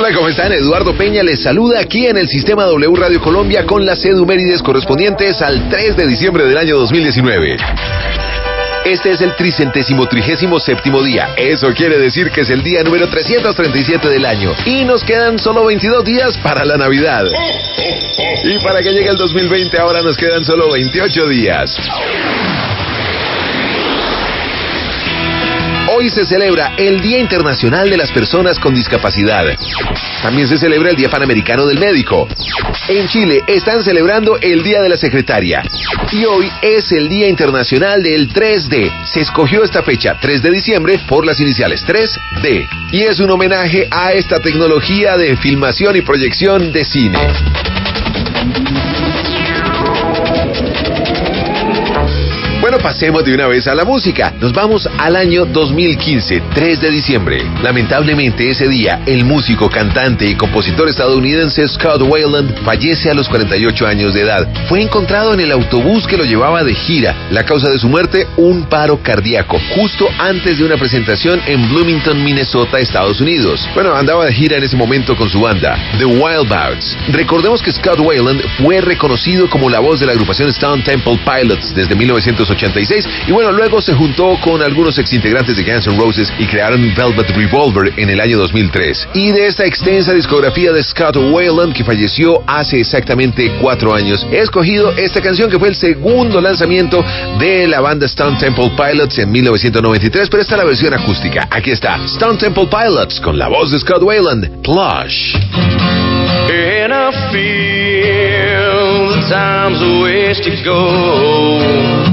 Hola, ¿cómo están? Eduardo Peña les saluda aquí en el Sistema W Radio Colombia con las edumérides correspondientes al 3 de diciembre del año 2019. Este es el 337º día. Eso quiere decir que es el día número 337 del año. Y nos quedan solo 22 días para la Navidad. Y para que llegue el 2020 ahora nos quedan solo 28 días. Hoy se celebra el Día Internacional de las Personas con Discapacidad. También se celebra el Día Panamericano del Médico. En Chile están celebrando el Día de la Secretaria. Y hoy es el Día Internacional del 3D. Se escogió esta fecha, 3 de diciembre, por las iniciales 3D. Y es un homenaje a esta tecnología de filmación y proyección de cine. Bueno, pasemos de una vez a la música. Nos vamos al año 2015, 3 de diciembre. Lamentablemente ese día, el músico, cantante y compositor estadounidense Scott Weiland fallece a los 48 años de edad. Fue encontrado en el autobús que lo llevaba de gira. La causa de su muerte, un paro cardíaco, justo antes de una presentación en Bloomington, Minnesota, Estados Unidos. Bueno, andaba de gira en ese momento con su banda, The Wildbirds. Recordemos que Scott Weiland fue reconocido como la voz de la agrupación Stone Temple Pilots desde 1986 y bueno, luego se juntó con algunos exintegrantes de Guns N' Roses y crearon Velvet Revolver en el año 2003. Y de esta extensa discografía de Scott Weiland, que falleció hace exactamente 4 años, he escogido esta canción que fue el segundo lanzamiento de la banda Stone Temple Pilots en 1993, pero esta es la versión acústica. Aquí está, Stone Temple Pilots con la voz de Scott Weiland, Plush. And I feel the time's a ways to go.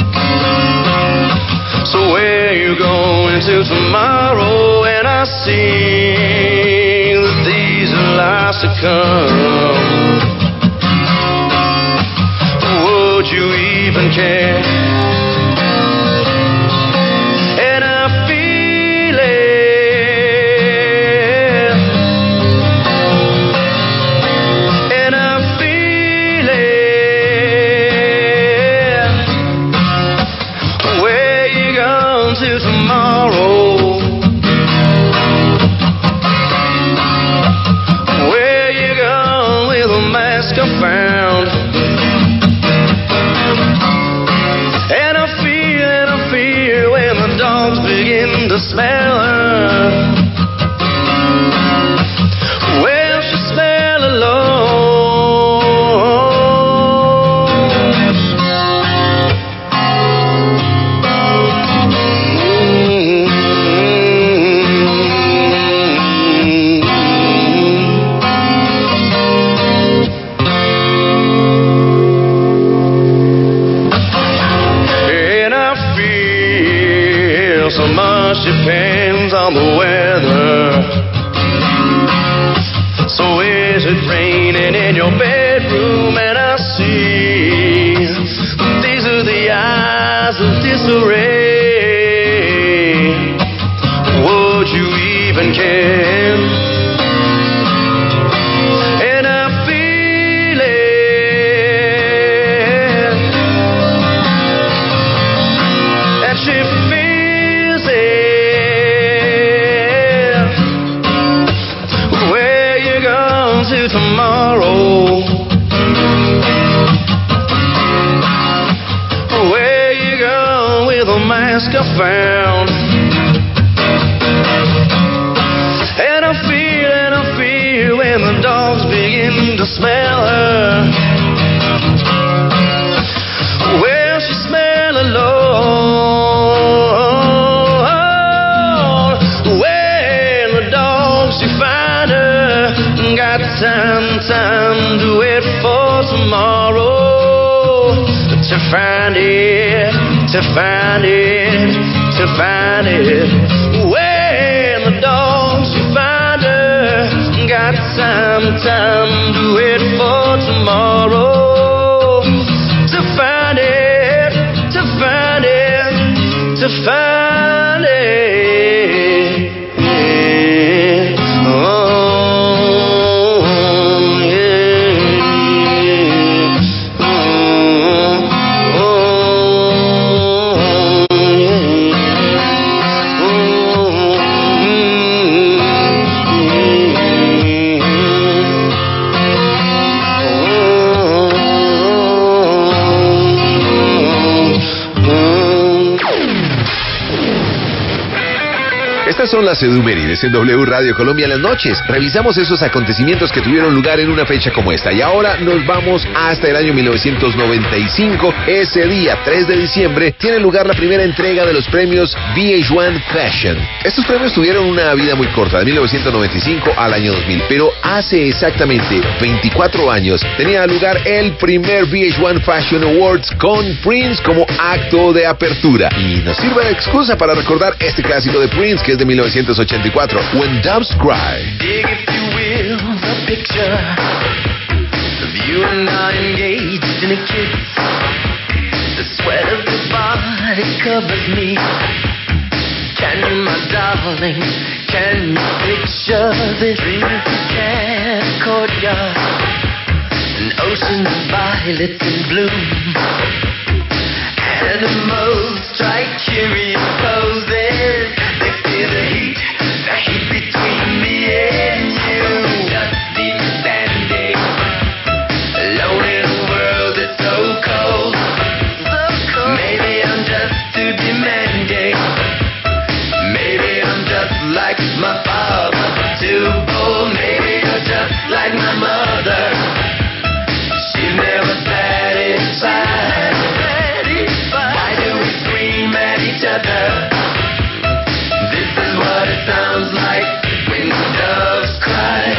So where you going to tomorrow? And I see that these are lies to come. Would you even care? And I feel it. And I feel it. Where you going to tomorrow? Where you going with a mask I found? And I feel when the dogs begin to smell her. Well, she smell alone. And I feel so much depends on the weather. So is it raining in your bedroom? And I see these are the eyes of disarray. Would you even care? And I feel it. And she feels it. Where you going to tomorrow? Where you going with a mask I found? And I feel when the dogs begin to smell her. Well, she smell alone. When the dogs you find her, got time to wait for tomorrow. To find it, to find it, to find it. When the dogs you find her, got time to wait for tomorrow. To find it, to find it, to find it. Estas son las Edumérides en W Radio Colombia en las noches. Revisamos esos acontecimientos que tuvieron lugar en una fecha como esta. Y ahora nos vamos hasta el año 1995. Ese día, 3 de diciembre, tiene lugar la primera entrega de los premios VH1 Fashion. Estos premios tuvieron una vida muy corta, de 1995 al año 2000. Pero hace exactamente 24 años tenía lugar el primer VH1 Fashion Awards con Prince como acto de apertura. Y nos sirve de excusa para recordar este clásico de Prince, que es de 1984, When Doves Cry. Dig, if you will, the picture of you and I engaged in a kiss. The sweat of your body covers me. Can you, my darling, can you picture this? Dream if you can, a courtyard, an ocean of violets in bloom. Animals strike curious poses. They feel the heat between me and you. Just leave me standing alone in a world that's so cold. So cold. Maybe I'm just too demanding. Maybe I'm just like my father, too bold. Maybe you're just like my mother. She's never satisfied. Why do we scream at each other? This is what it sounds like when doves cry.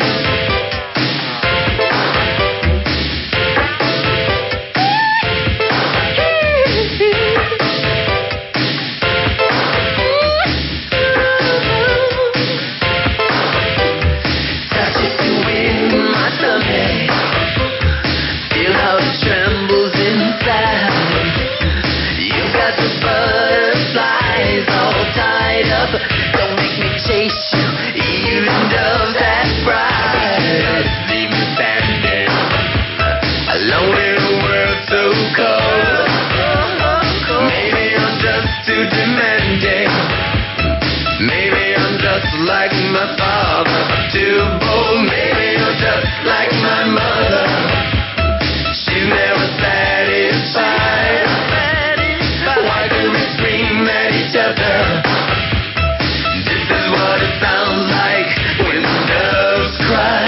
Touch it to win my tummy. Feel how it trembles inside. You've got the butterflies all tied up. Don't make me chase you, even doves that fry. Just leave me standing alone in a world so cold. Maybe I'm just too demanding. Maybe I'm just like my father, too bold. Maybe you're just like my mother. She's never satisfied. Why do we scream at each other? This is what it sounds like when doves cry.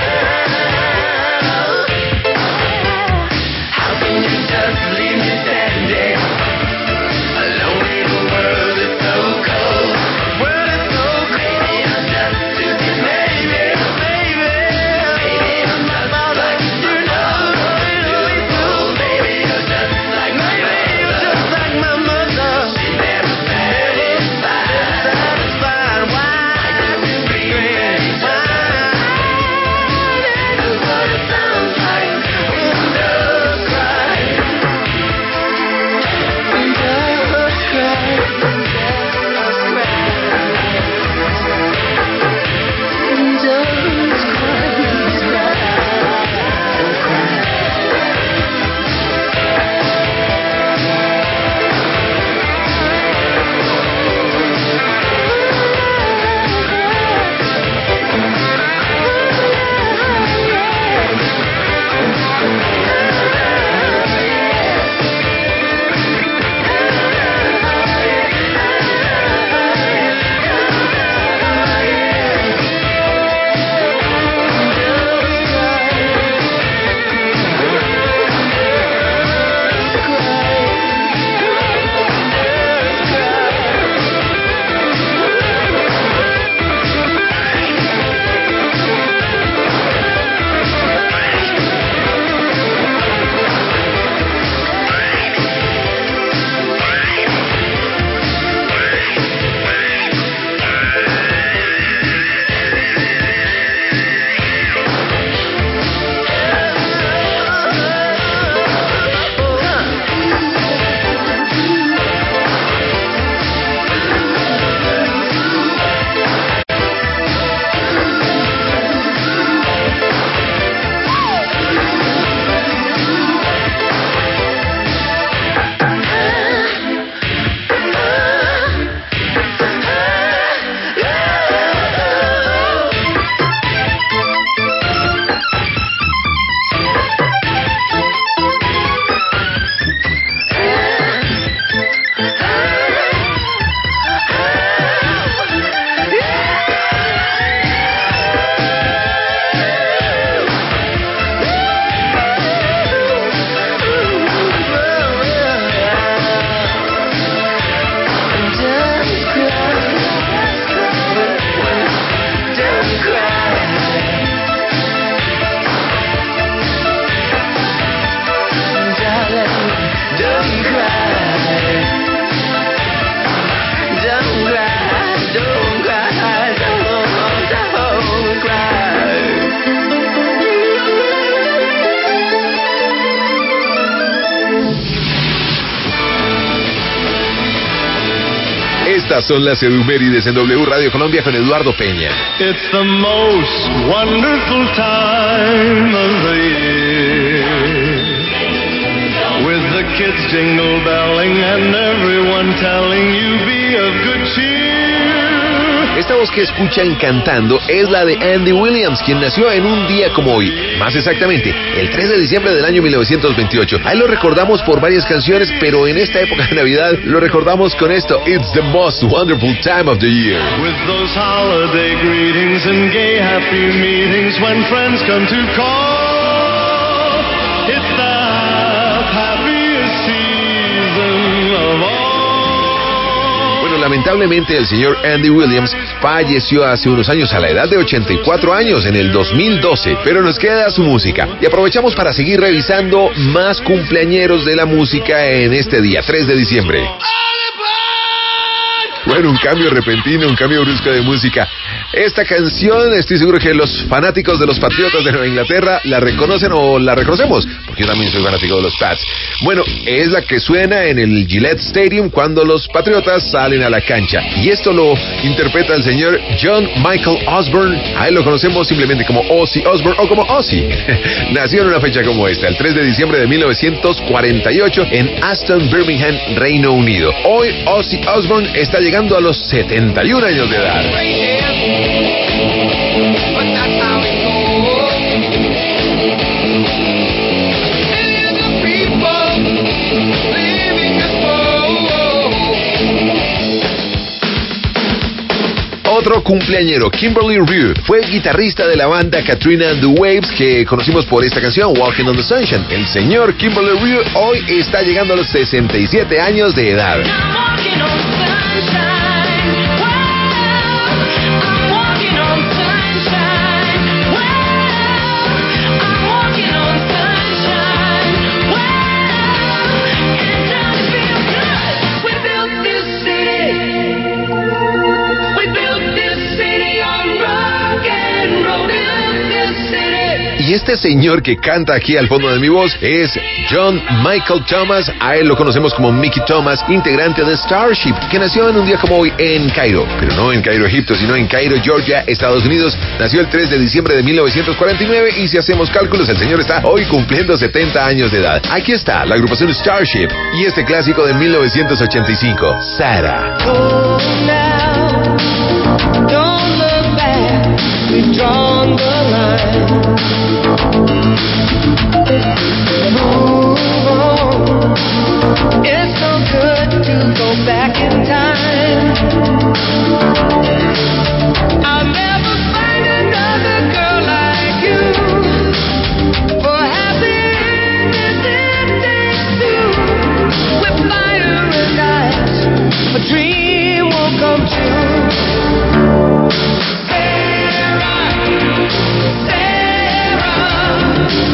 How can you just leave me standing? Estas son las Edumérides en W Radio Colombia con Eduardo Peña. It's the most wonderful time of the year, with the kids jingle belling and everyone telling you be of good cheer. Esta voz que escuchan cantando es la de Andy Williams, quien nació en un día como hoy, más exactamente, el 3 de diciembre del año 1928. Ahí lo recordamos por varias canciones, pero en esta época de Navidad lo recordamos con esto, It's the most wonderful time of the year. With those holiday greetings and gay happy meetings when friends come to call, it's the happiest season of all. Lamentablemente el señor Andy Williams falleció hace unos años a la edad de 84 años en el 2012, pero nos queda su música y aprovechamos para seguir revisando más cumpleañeros de la música en este día, 3 de diciembre. Bueno, un cambio repentino, un cambio brusco de música. Esta canción, estoy seguro que los fanáticos de los Patriotas de Nueva Inglaterra la reconocen o la reconocemos, porque yo también soy fanático de los Pats. Bueno, es la que suena en el Gillette Stadium cuando los Patriotas salen a la cancha. Y esto lo interpreta el señor John Michael Osborne. A él lo conocemos simplemente como Ozzy Osbourne o como Ozzy. Nació en una fecha como esta, el 3 de diciembre de 1948 en Aston, Birmingham, Reino Unido. Hoy Ozzy Osbourne está llegando a los 71 años de edad. Otro cumpleañero, Kimberly Reid, fue el guitarrista de la banda Katrina and the Waves que conocimos por esta canción, Walking on the Sunshine. El señor Kimberly Reid hoy está llegando a los 67 años de edad. Y este señor que canta aquí al fondo de mi voz es John Michael Thomas. A él lo conocemos como Mickey Thomas, integrante de Starship, que nació en un día como hoy en Cairo. Pero no en Cairo, Egipto, sino en Cairo, Georgia, Estados Unidos. Nació el 3 de diciembre de 1949 y si hacemos cálculos, el señor está hoy cumpliendo 70 años de edad. Aquí está la agrupación Starship y este clásico de 1985, Sarah. Oh, now, don't look back, we've drawn the line. Move on, it's no good to go back in time. I'll never find another girl like you, for happiness it takes two, with fire and ice, a dream won't come true. Sarah, Sarah,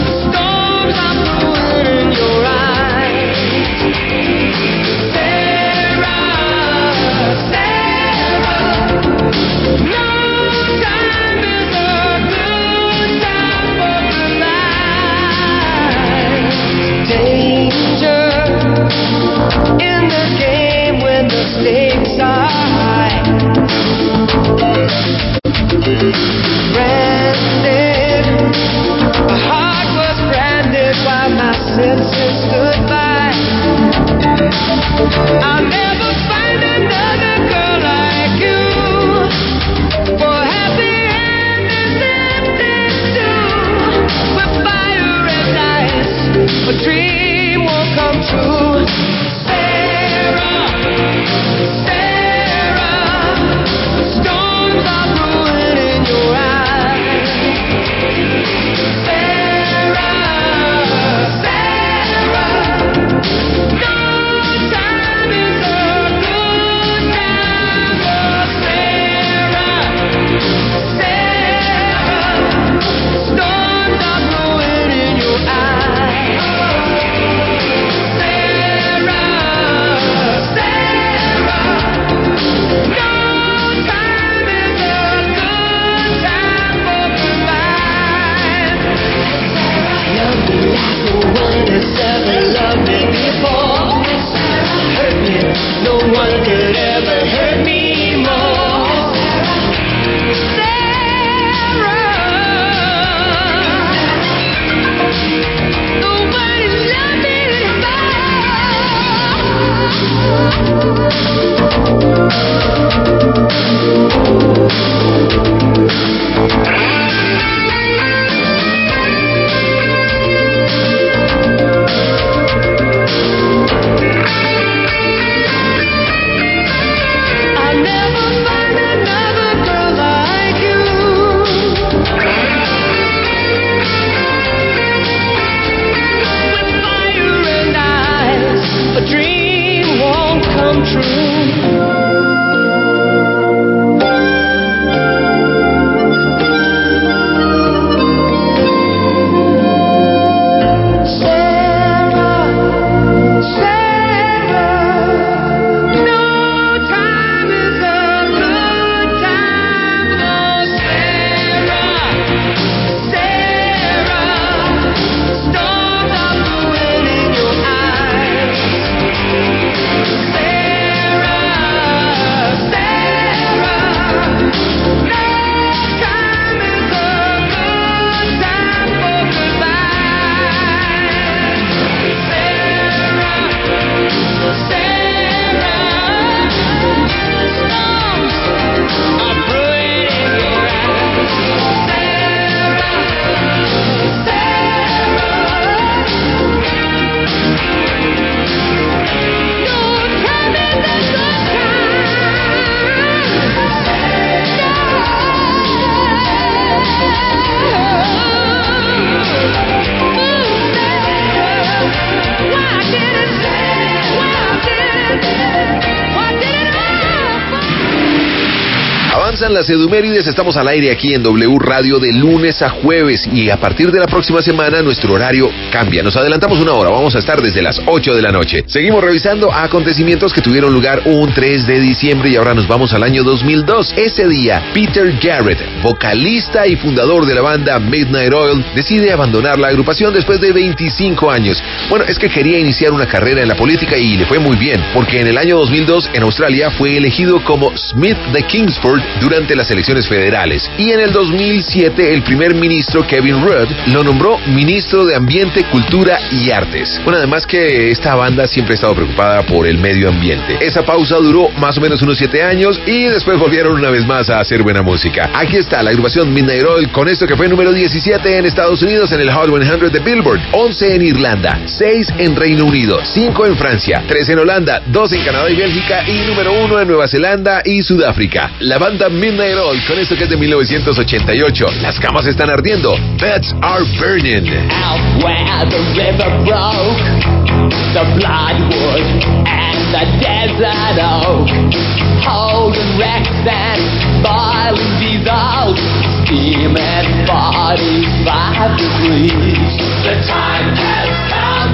Comienzan las Edumérides, estamos al aire aquí en W Radio de lunes a jueves y a partir de la próxima semana nuestro horario cambia. Nos adelantamos una hora, vamos a estar desde las 8 de la noche. Seguimos revisando acontecimientos que tuvieron lugar un 3 de diciembre y ahora nos vamos al año 2002. Ese día, Peter Garrett, vocalista y fundador de la banda Midnight Oil, decide abandonar la agrupación después de 25 años. Bueno, es que quería iniciar una carrera en la política y le fue muy bien, porque en el año 2002 en Australia fue elegido como Smith de Kingsford durante las elecciones federales. Y en el 2007 el primer ministro Kevin Rudd lo nombró ministro de Ambiente, Cultura y Artes. Bueno, además que esta banda siempre ha estado preocupada por el medio ambiente. Esa pausa duró más o menos unos 7 años y después volvieron una vez más a hacer buena música. Aquí está la agrupación Midnight Oil con esto que fue número 17 en Estados Unidos en el Hot 100 de Billboard, 11 en Irlanda, 6 en Reino Unido, 5 en Francia, 3 en Holanda, 2 en Canadá y Bélgica y número 1 en Nueva Zelanda y Sudáfrica. La banda Midnight Oil con esto que es de 1988. Las camas están ardiendo. Beds are burning. Out where the river broke, the bloodwood and the desert oak, holding wrecks and boiling diesels, steaming 45 degrees. The time has come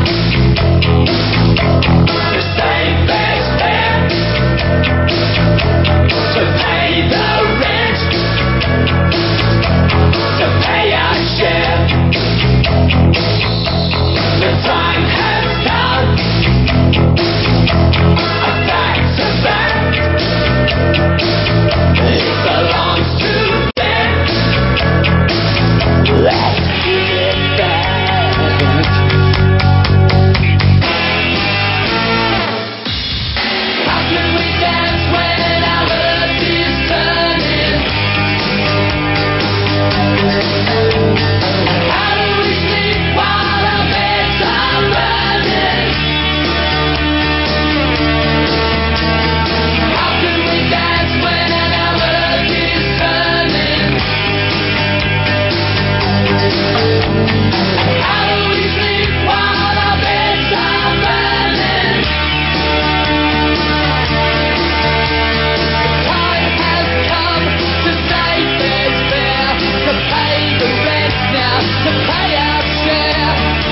to save this fair, to pay the rent, to pay our share. The time has come, a back to back. It belongs to them. Let's give it back. How can we dance when our earth is turning? How do we sleep while our beds are burning? How can we dance when our earth is turning? How do we sleep while our beds are burning? The time has come to save this fair, to pay the rent now, to pay our share.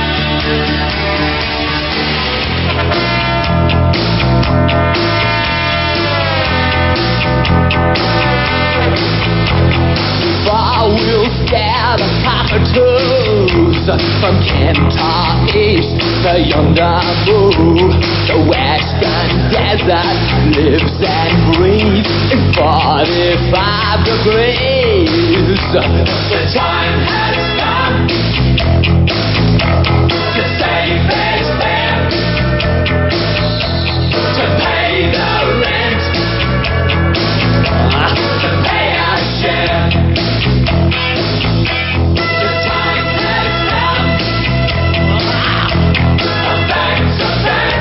We'll scare the cockatoos from Kentar East to yonder Boo. The western desert lives and breathes in 45 degrees. The time has come to save this fair, to pay the rent, to pay our share. The time has come, a back to back.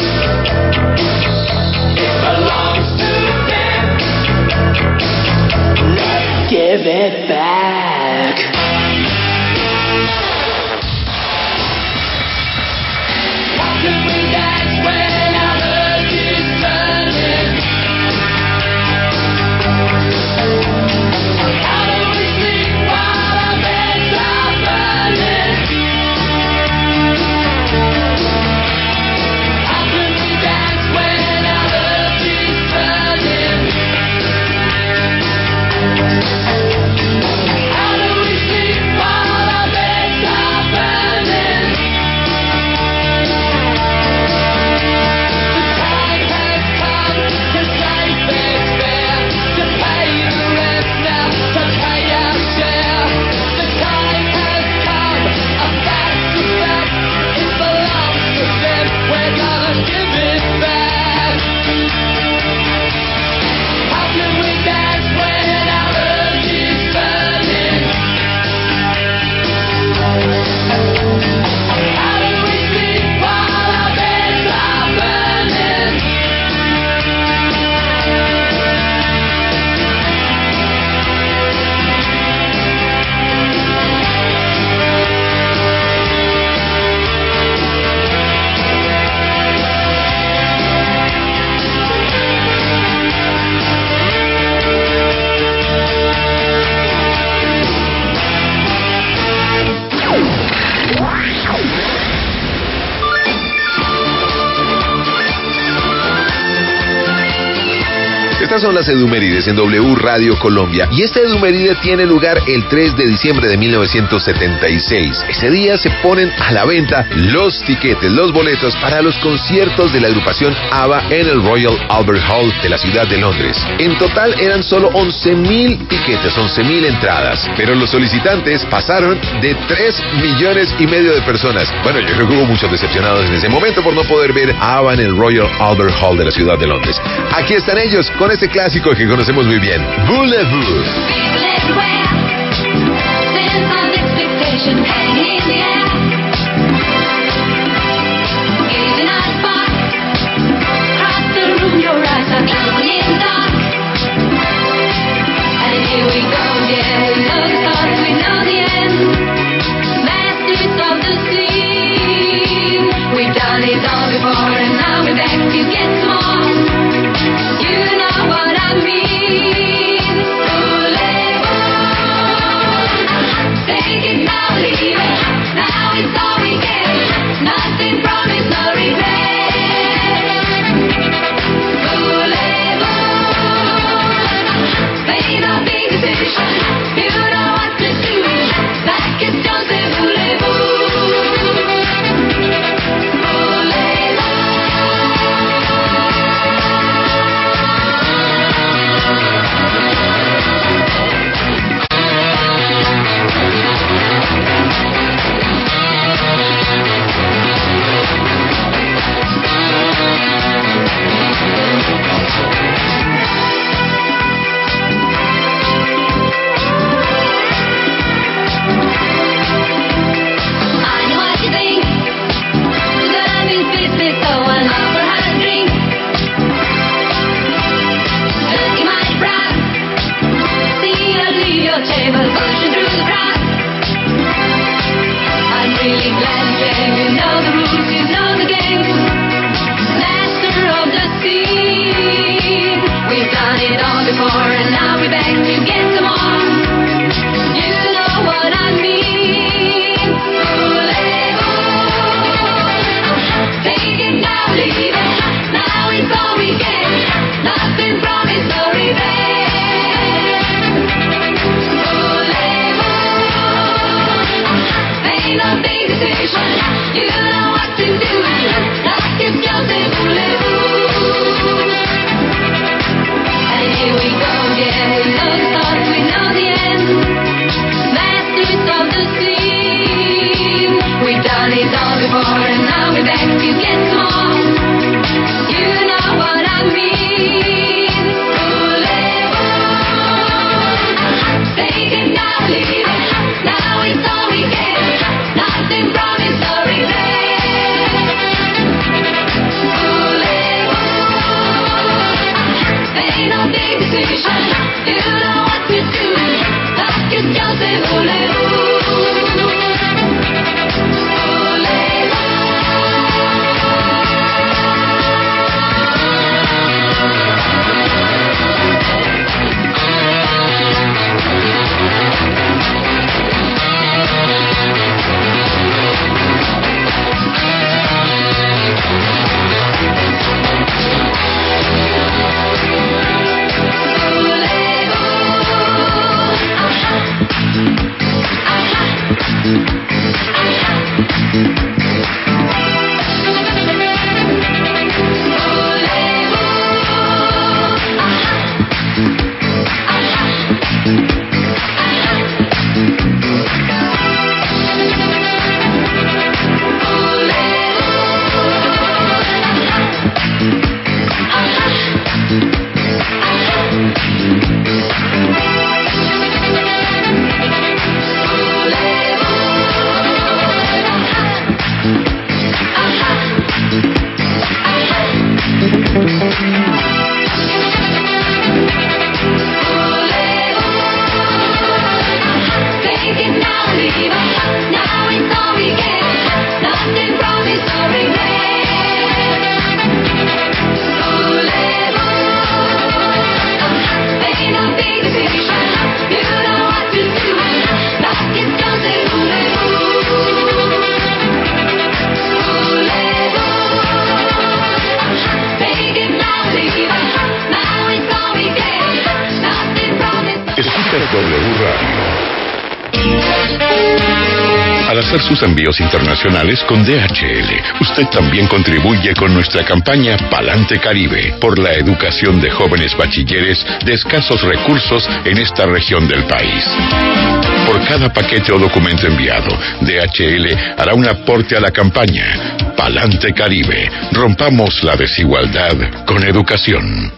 It belongs to them. Let's give it back. Estas son las Edumérides en W Radio Colombia, y esta Edumeride tiene lugar el 3 de diciembre de 1976. Ese día se ponen a la venta los tiquetes, los boletos para los conciertos de la agrupación ABBA en el Royal Albert Hall de la ciudad de Londres. En total eran solo 11.000 tiquetes, 11.000 entradas, pero los solicitantes pasaron de 3,5 millones de personas. Bueno, yo creo que hubo muchos decepcionados en ese momento por no poder ver a ABBA en el Royal Albert Hall de la ciudad de Londres. Aquí están ellos con este clásico que conocemos muy bien, Voulez-vous. hacer sus envíos internacionales con DHL. Usted también contribuye con nuestra campaña Palante Caribe por la educación de jóvenes bachilleres de escasos recursos en esta región del país. Por cada paquete o documento enviado, DHL hará un aporte a la campaña Palante Caribe. Rompamos la desigualdad con educación.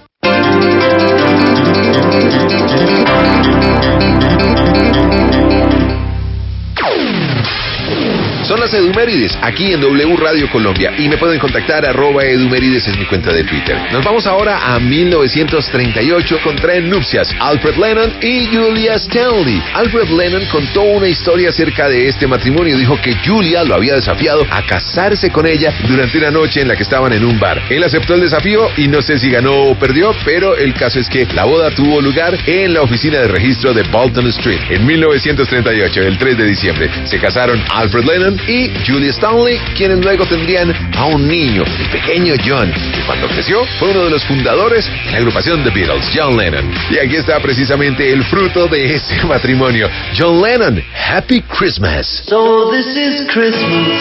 Son las Edumérides, aquí en W Radio Colombia, y me pueden contactar @Edumérides, es mi cuenta de Twitter. Nos vamos ahora a 1938, contraen nupcias Alfred Lennon y Julia Stanley. Alfred Lennon contó una historia acerca de este matrimonio. Dijo que Julia lo había desafiado a casarse con ella durante una noche en la que estaban en un bar. Él aceptó el desafío y no sé si ganó o perdió, pero el caso es que la boda tuvo lugar en la oficina de registro de Bolton Street. En 1938, el 3 de diciembre, se casaron Alfred Lennon y Julia Stanley, quienes luego tendrían a un niño, el pequeño John, que cuando creció fue uno de los fundadores de la agrupación The Beatles, John Lennon. Y aquí está precisamente el fruto de ese matrimonio. John Lennon, Happy Christmas. So this is Christmas,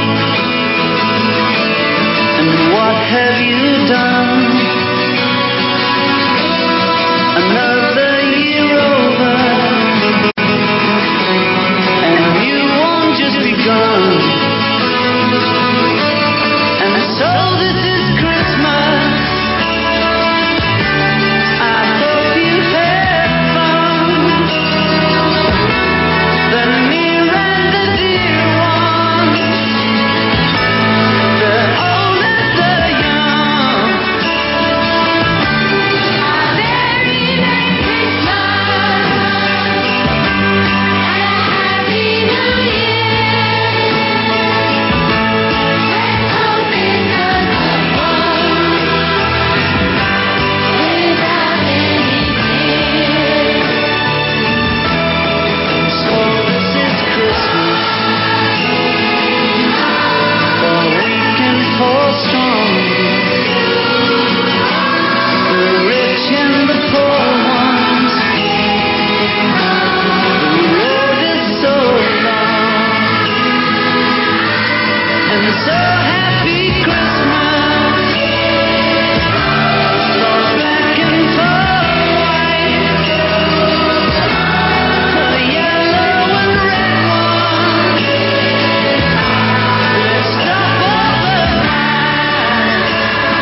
and what have you done? Another year over, and you won't just begun. And so this is Christmas. I hope you've had fun. The near and the dear ones, the old and the young. A very Merry Christmas and a Happy New Year. Let's hope it doesn't fall without any tears. So this is Christmas, for weak and for strong, the rich and the poor ones. The road is so long, and so happy Christmas, for black and for white, for yellow and red ones. Let's stop all the lights.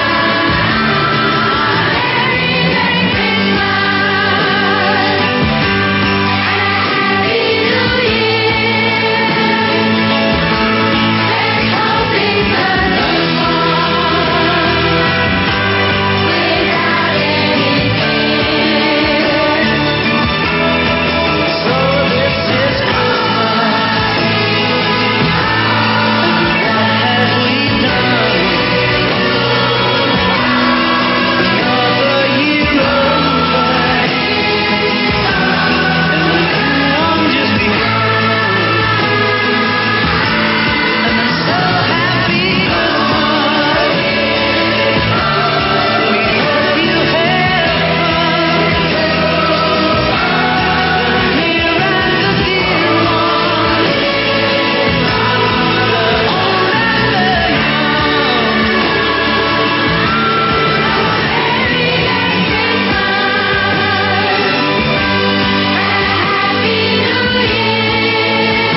Merry Christmas and a Happy New Year. Let's hope it doesn't fall without any tears. So this is Christmas, and what have we done? Another year over, and the new one just begun. And so happy Christmas, we hope you had fun. The near and the dear ones, the old and the young. Merry Christmas and a Happy New Year.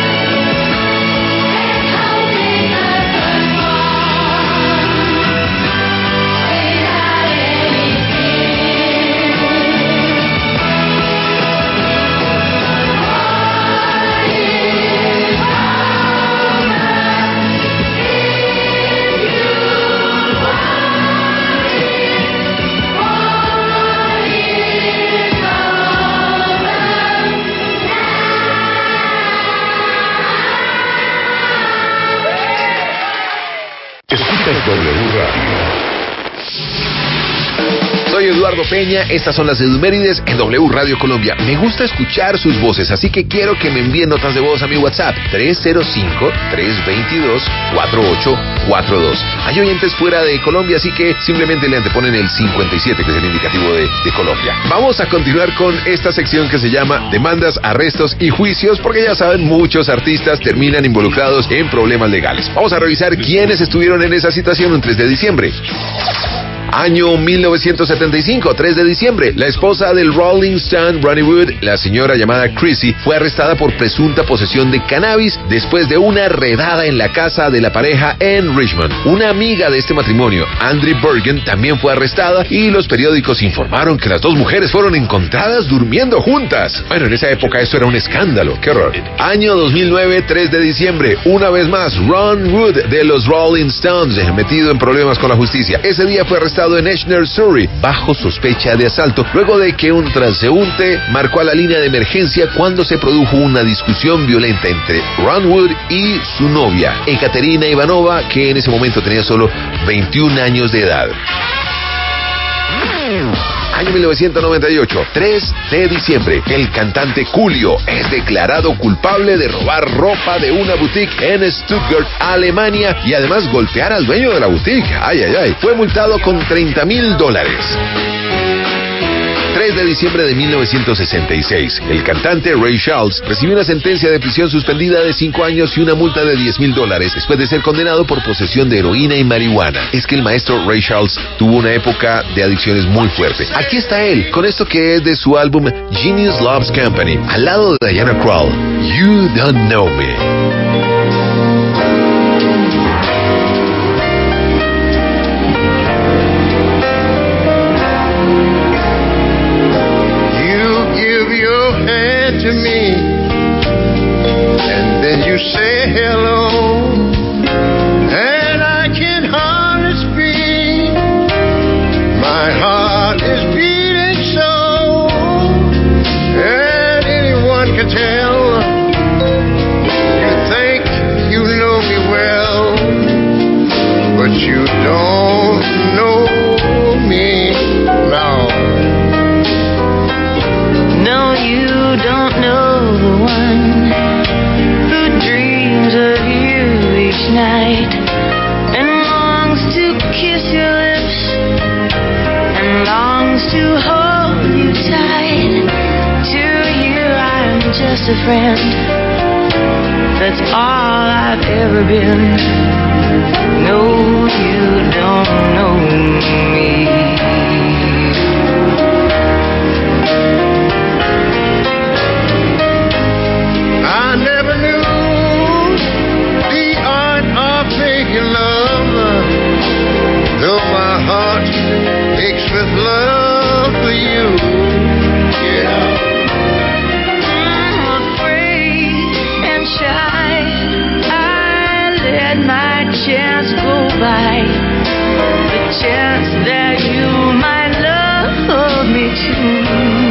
Let's hope it doesn't fall without any tears. Escuchas W Radio. Soy Eduardo Peña, estas son las Edumérides en W Radio Colombia. Me gusta escuchar sus voces, así que quiero que me envíen notas de voz a mi WhatsApp 305-322-4842. Hay oyentes fuera de Colombia, así que simplemente le anteponen el 57, que es el indicativo de Colombia. Vamos a continuar con esta sección que se llama Demandas, Arrestos y Juicios, porque ya saben, muchos artistas terminan involucrados en problemas legales. Vamos a revisar quiénes estuvieron en esa situación un 3 de diciembre. Año 1975, 3 de diciembre. La esposa del Rolling Stone, Ronnie Wood, la señora llamada Chrissy, fue arrestada por presunta posesión de cannabis después de una redada en la casa de la pareja en Richmond. Una amiga de este matrimonio, Andrea Bergen, también fue arrestada y los periódicos informaron que las dos mujeres fueron encontradas durmiendo juntas. Bueno, en esa época eso era un escándalo. ¡Qué horror! Año 2009, 3 de diciembre. Una vez más, Ron Wood de los Rolling Stones, metido en problemas con la justicia. Ese día fue arrestado en Essener, Surrey, bajo sospecha de asalto, luego de que un transeúnte marcó a la línea de emergencia cuando se produjo una discusión violenta entre Ron Wood y su novia, Ekaterina Ivanova, que en ese momento tenía solo 21 años de edad. Año 1998, 3 de diciembre, el cantante Julio es declarado culpable de robar ropa de una boutique en Stuttgart, Alemania, y además golpear al dueño de la boutique. Ay, ay, ay. Fue multado con $30,000. 3 de diciembre de 1966, el cantante Ray Charles recibió una sentencia de prisión suspendida de 5 años y una multa de $10,000 después de ser condenado por posesión de heroína y marihuana. Es que el maestro Ray Charles tuvo una época de adicciones muy fuerte. Aquí está él, con esto que es de su álbum Genius Loves Company, al lado de Diana Krall, You Don't Know Me. To me, and then you say hello, and I can hardly speak. My heart is beating so, and anyone can tell. You think you know me well, but you don't know me now. No, you don't know the one who dreams of you each night and longs to kiss your lips and longs to hold you tight. To you I'm just a friend, that's all I've ever been. No, you don't know me. I never knew the art of making love, though my heart aches with love for you. Yeah. I'm afraid and shy, I let my chance go by, the chance that you might love me too.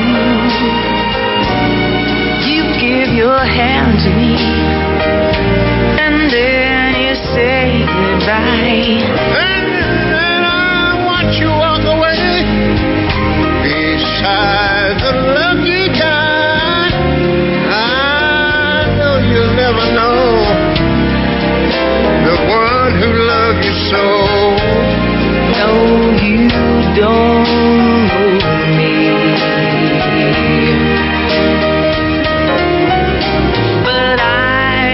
Give your hand to me, and then you say goodbye. And then I watch you walk away beside the lucky guy. I know you'll never know the one who loved you so. No, you don't know me. But I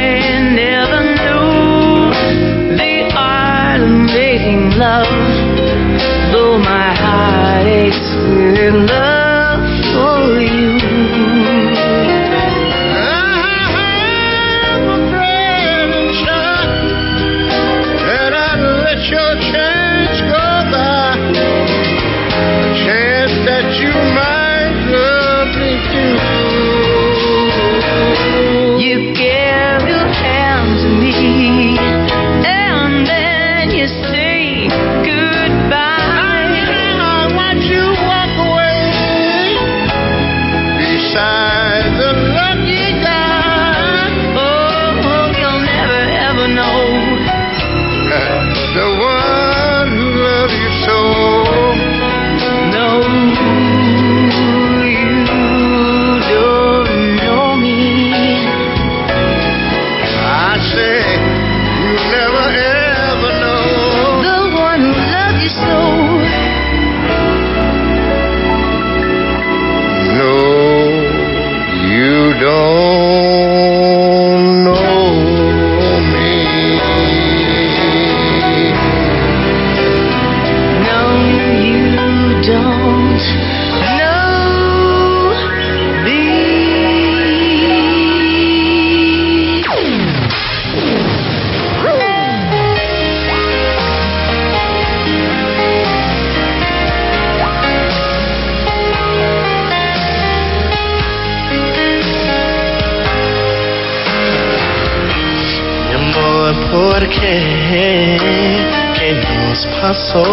¿Por qué? ¿Qué nos pasó?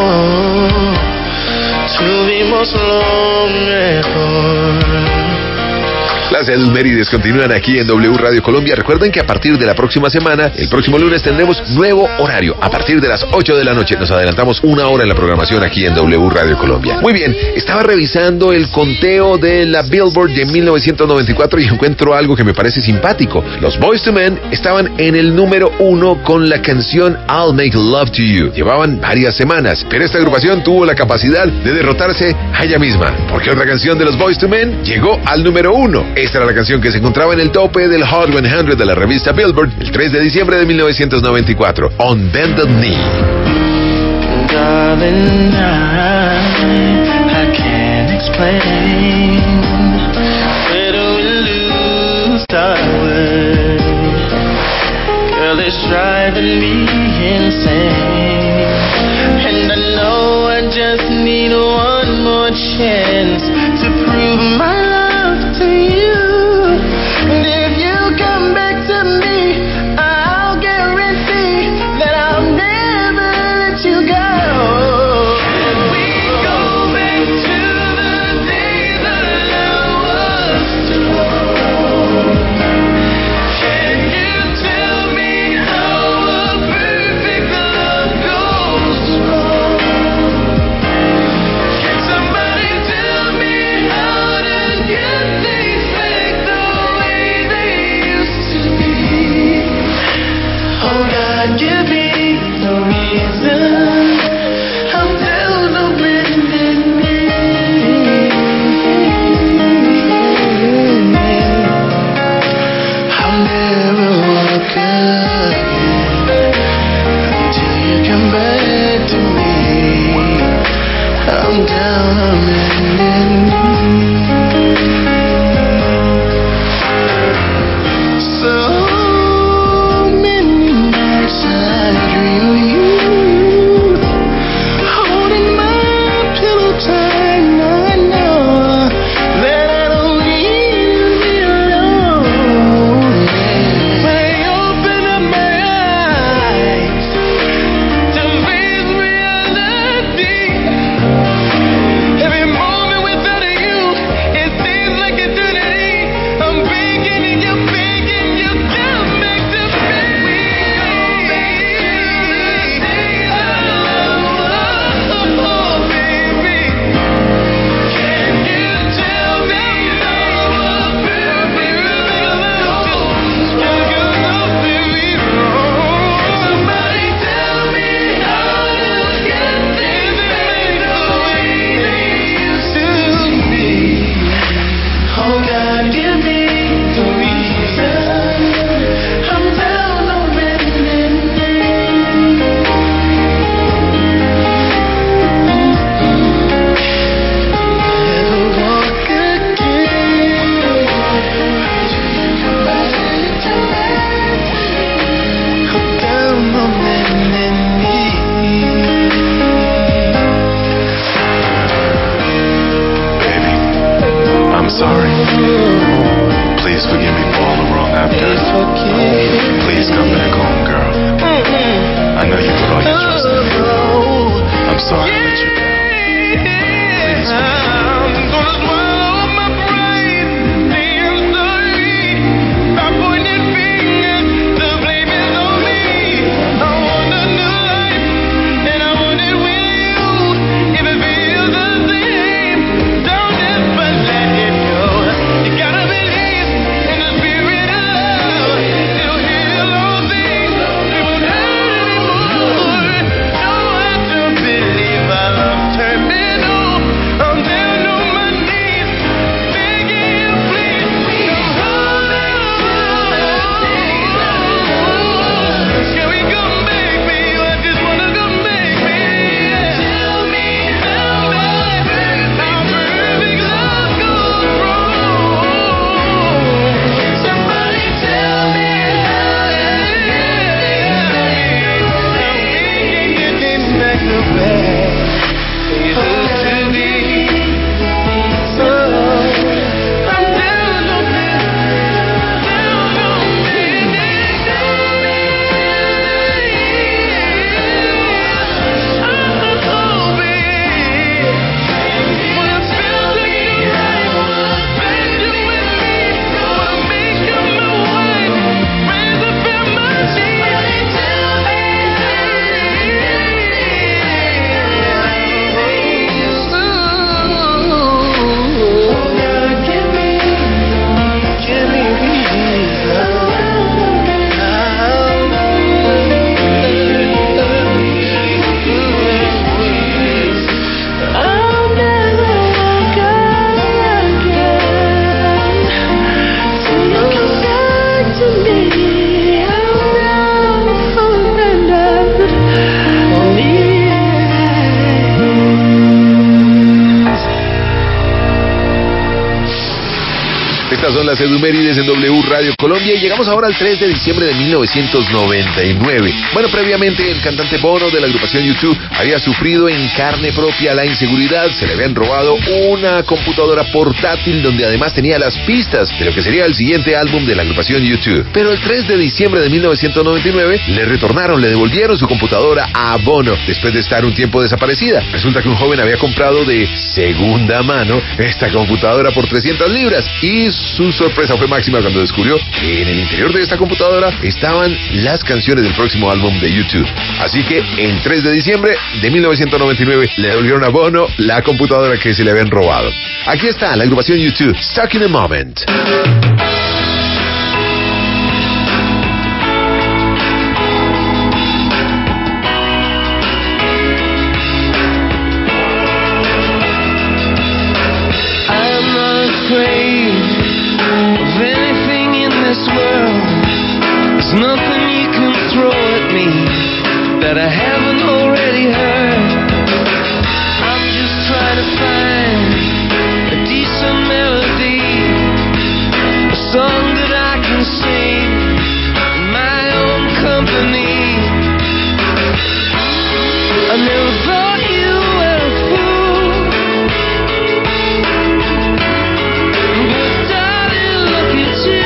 Tuvimos lo mejor. Las Edulmérides continúan aquí en W Radio Colombia. Recuerden que a partir de la próxima semana, el próximo lunes, tendremos nuevo horario. A partir de las 8 de la noche nos adelantamos una hora en la programación aquí en W Radio Colombia. Muy bien, estaba revisando el conteo de la Billboard de 1994 y encuentro algo que me parece simpático. Los Boyz II Men estaban en el número 1 con la canción I'll Make Love to You. Llevaban varias semanas, pero esta agrupación tuvo la capacidad de derrotarse a ella misma, porque otra canción de los Boyz II Men llegó al número 1. Esta era la canción que se encontraba en el tope del Hot 100 de la revista Billboard el 3 de diciembre de 1994, On Bended Knee. Darling, I can't explain. Where do we lose our way? Girl, it's driving me insane. And I know I just need one more chance to prove my love to you. And if you come back to me, I'll guarantee that I'll never let you go. Can we go back to the days that love was strong? Can you tell me how a perfect love goes wrong? Can somebody tell me how to get things back the way they used to be? Oh God, give me the reason I'm down on bended knee. I'll never walk again until you come back to me. I'm down on bended knee. So many nights I Edumérides en W Radio Colombia y llegamos ahora al 3 de diciembre de 1999. Bueno, previamente el cantante Bono de la agrupación U2 había sufrido en carne propia la inseguridad. Se le habían robado una computadora portátil donde además tenía las pistas de lo que sería el siguiente álbum de la agrupación U2. Pero el 3 de diciembre de 1999 le devolvieron su computadora a Bono después de estar un tiempo desaparecida. Resulta que un joven había comprado de segunda mano esta computadora por 300 libras y su sorpresa fue máxima cuando descubrió que en el interior de esta computadora estaban las canciones del próximo álbum de U2. Así que el 3 de diciembre de 1999 le devolvieron a Bono la computadora que se le habían robado. Aquí está la agrupación U2, Stuck in a Moment. There's nothing you can throw at me that I haven't already heard. I'm just trying to find a decent melody, a song that I can sing in my own company. I never thought you were a fool, but darling, look at you.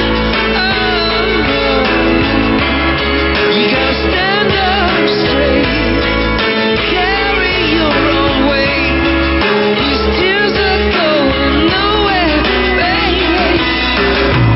You gotta stand up straight, carry your own weight. These tears are going nowhere, baby.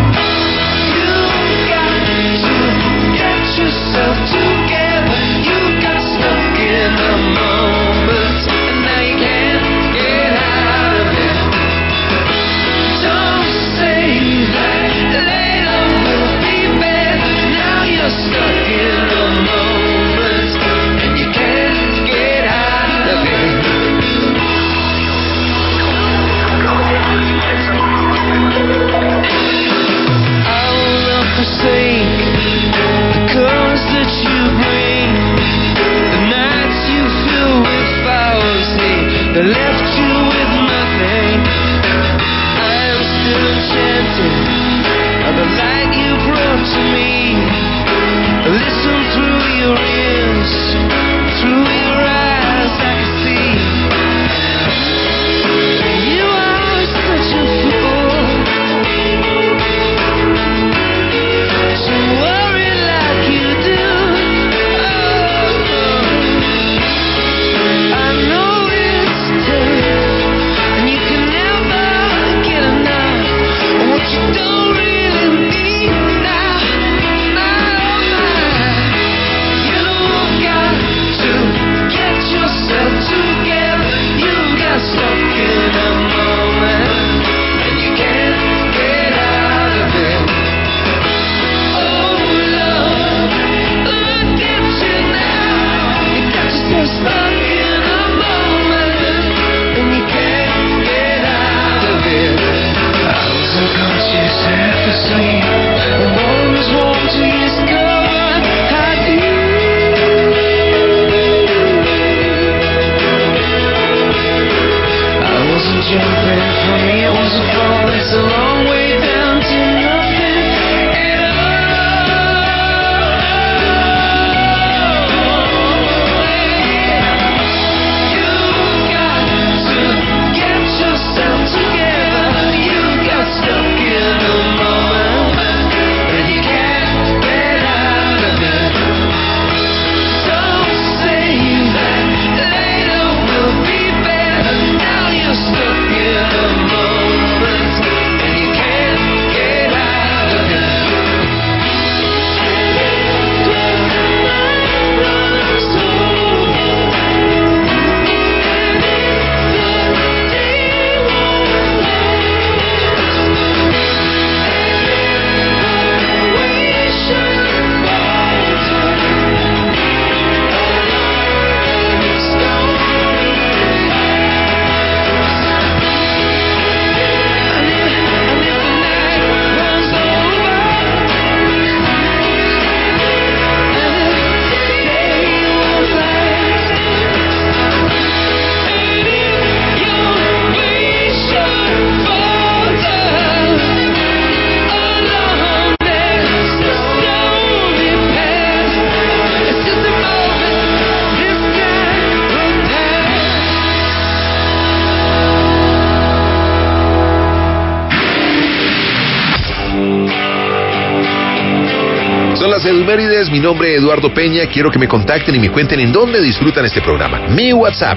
Rojas Elmérides, mi nombre es Eduardo Peña. Quiero que me contacten y me cuenten en dónde disfrutan este programa. Mi WhatsApp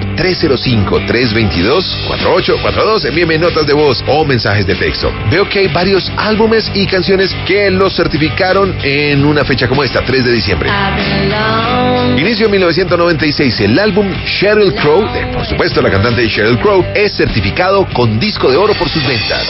305-322-4842. Envíenme notas de voz o mensajes de texto. Veo que hay varios álbumes y canciones que los certificaron en una fecha como esta, 3 de diciembre. Inicio 1996, el álbum Sheryl Crow, por supuesto la cantante Sheryl Crow, es certificado con disco de oro por sus ventas.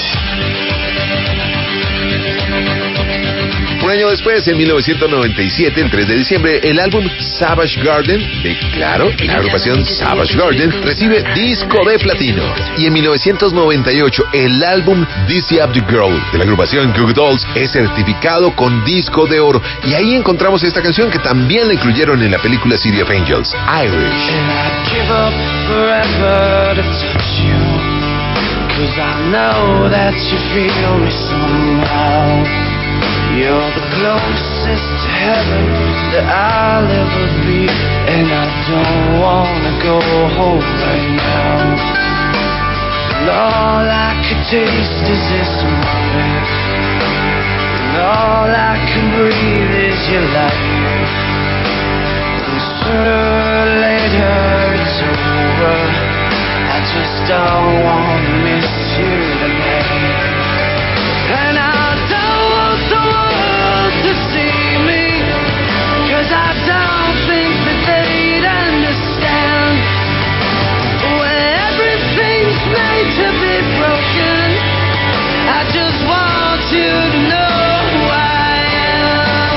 Un año después, en 1997, el 3 de diciembre, el álbum Savage Garden, de claro, la agrupación Savage Garden, recibe disco de platino. Y en 1998, el álbum Dizzy Up the Girl, de la agrupación Goo Goo Dolls, es certificado con disco de oro. Y ahí encontramos esta canción que también la incluyeron en la película City of Angels, Irish. You're the closest to heaven that I'll ever be, and I don't wanna go home right now. And all I could taste is this moment, and all I can breathe is your light. And sooner or later it's over, I just don't wanna miss you tonight. And I don't want the world to see me, 'cause I don't think that they'd understand. When everything's made to be broken, I just want you to know who I am.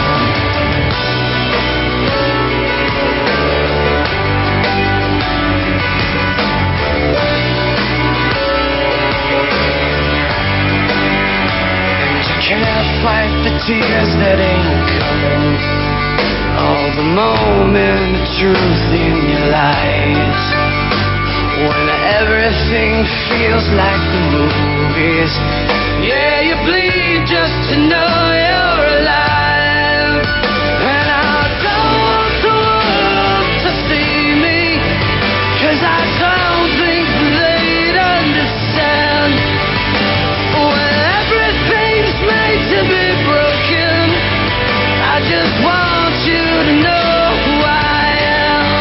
Can't fight the tears that ain't coming, all the moment of truth in your lies. When everything feels like the movies, yeah, you bleed just to know you're alive. And I don't want the world to see me, 'cause I don't think they'd understand. When everything's made to be broken, I just want you to know who I am.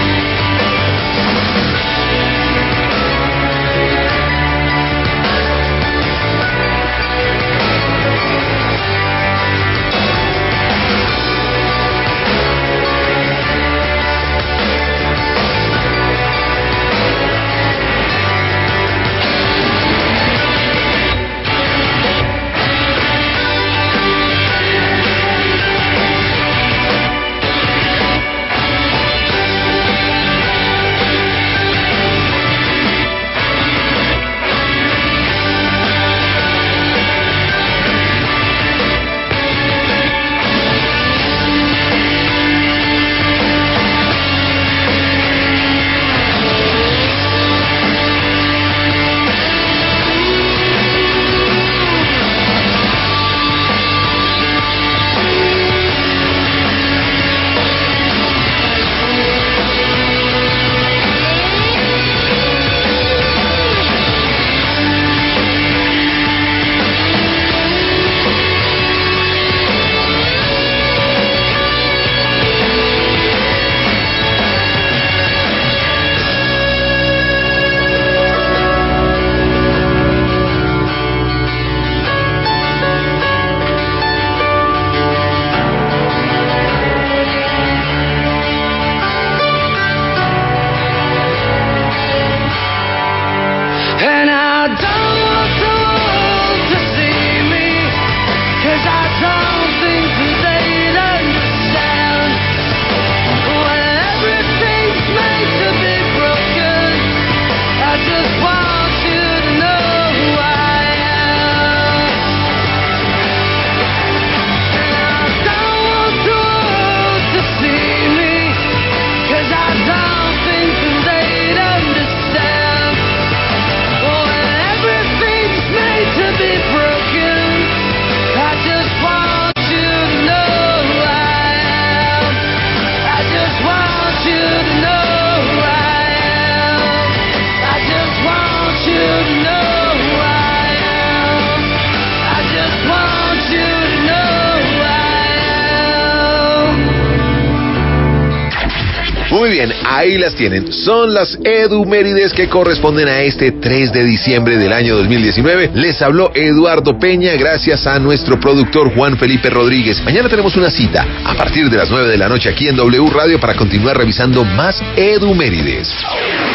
Bien, ahí las tienen. Son las edumérides que corresponden a este 3 de diciembre del año 2019. Les habló Eduardo Peña, gracias a nuestro productor Juan Felipe Rodríguez. Mañana tenemos una cita a partir de las 9 de la noche aquí en W Radio para continuar revisando más edumérides.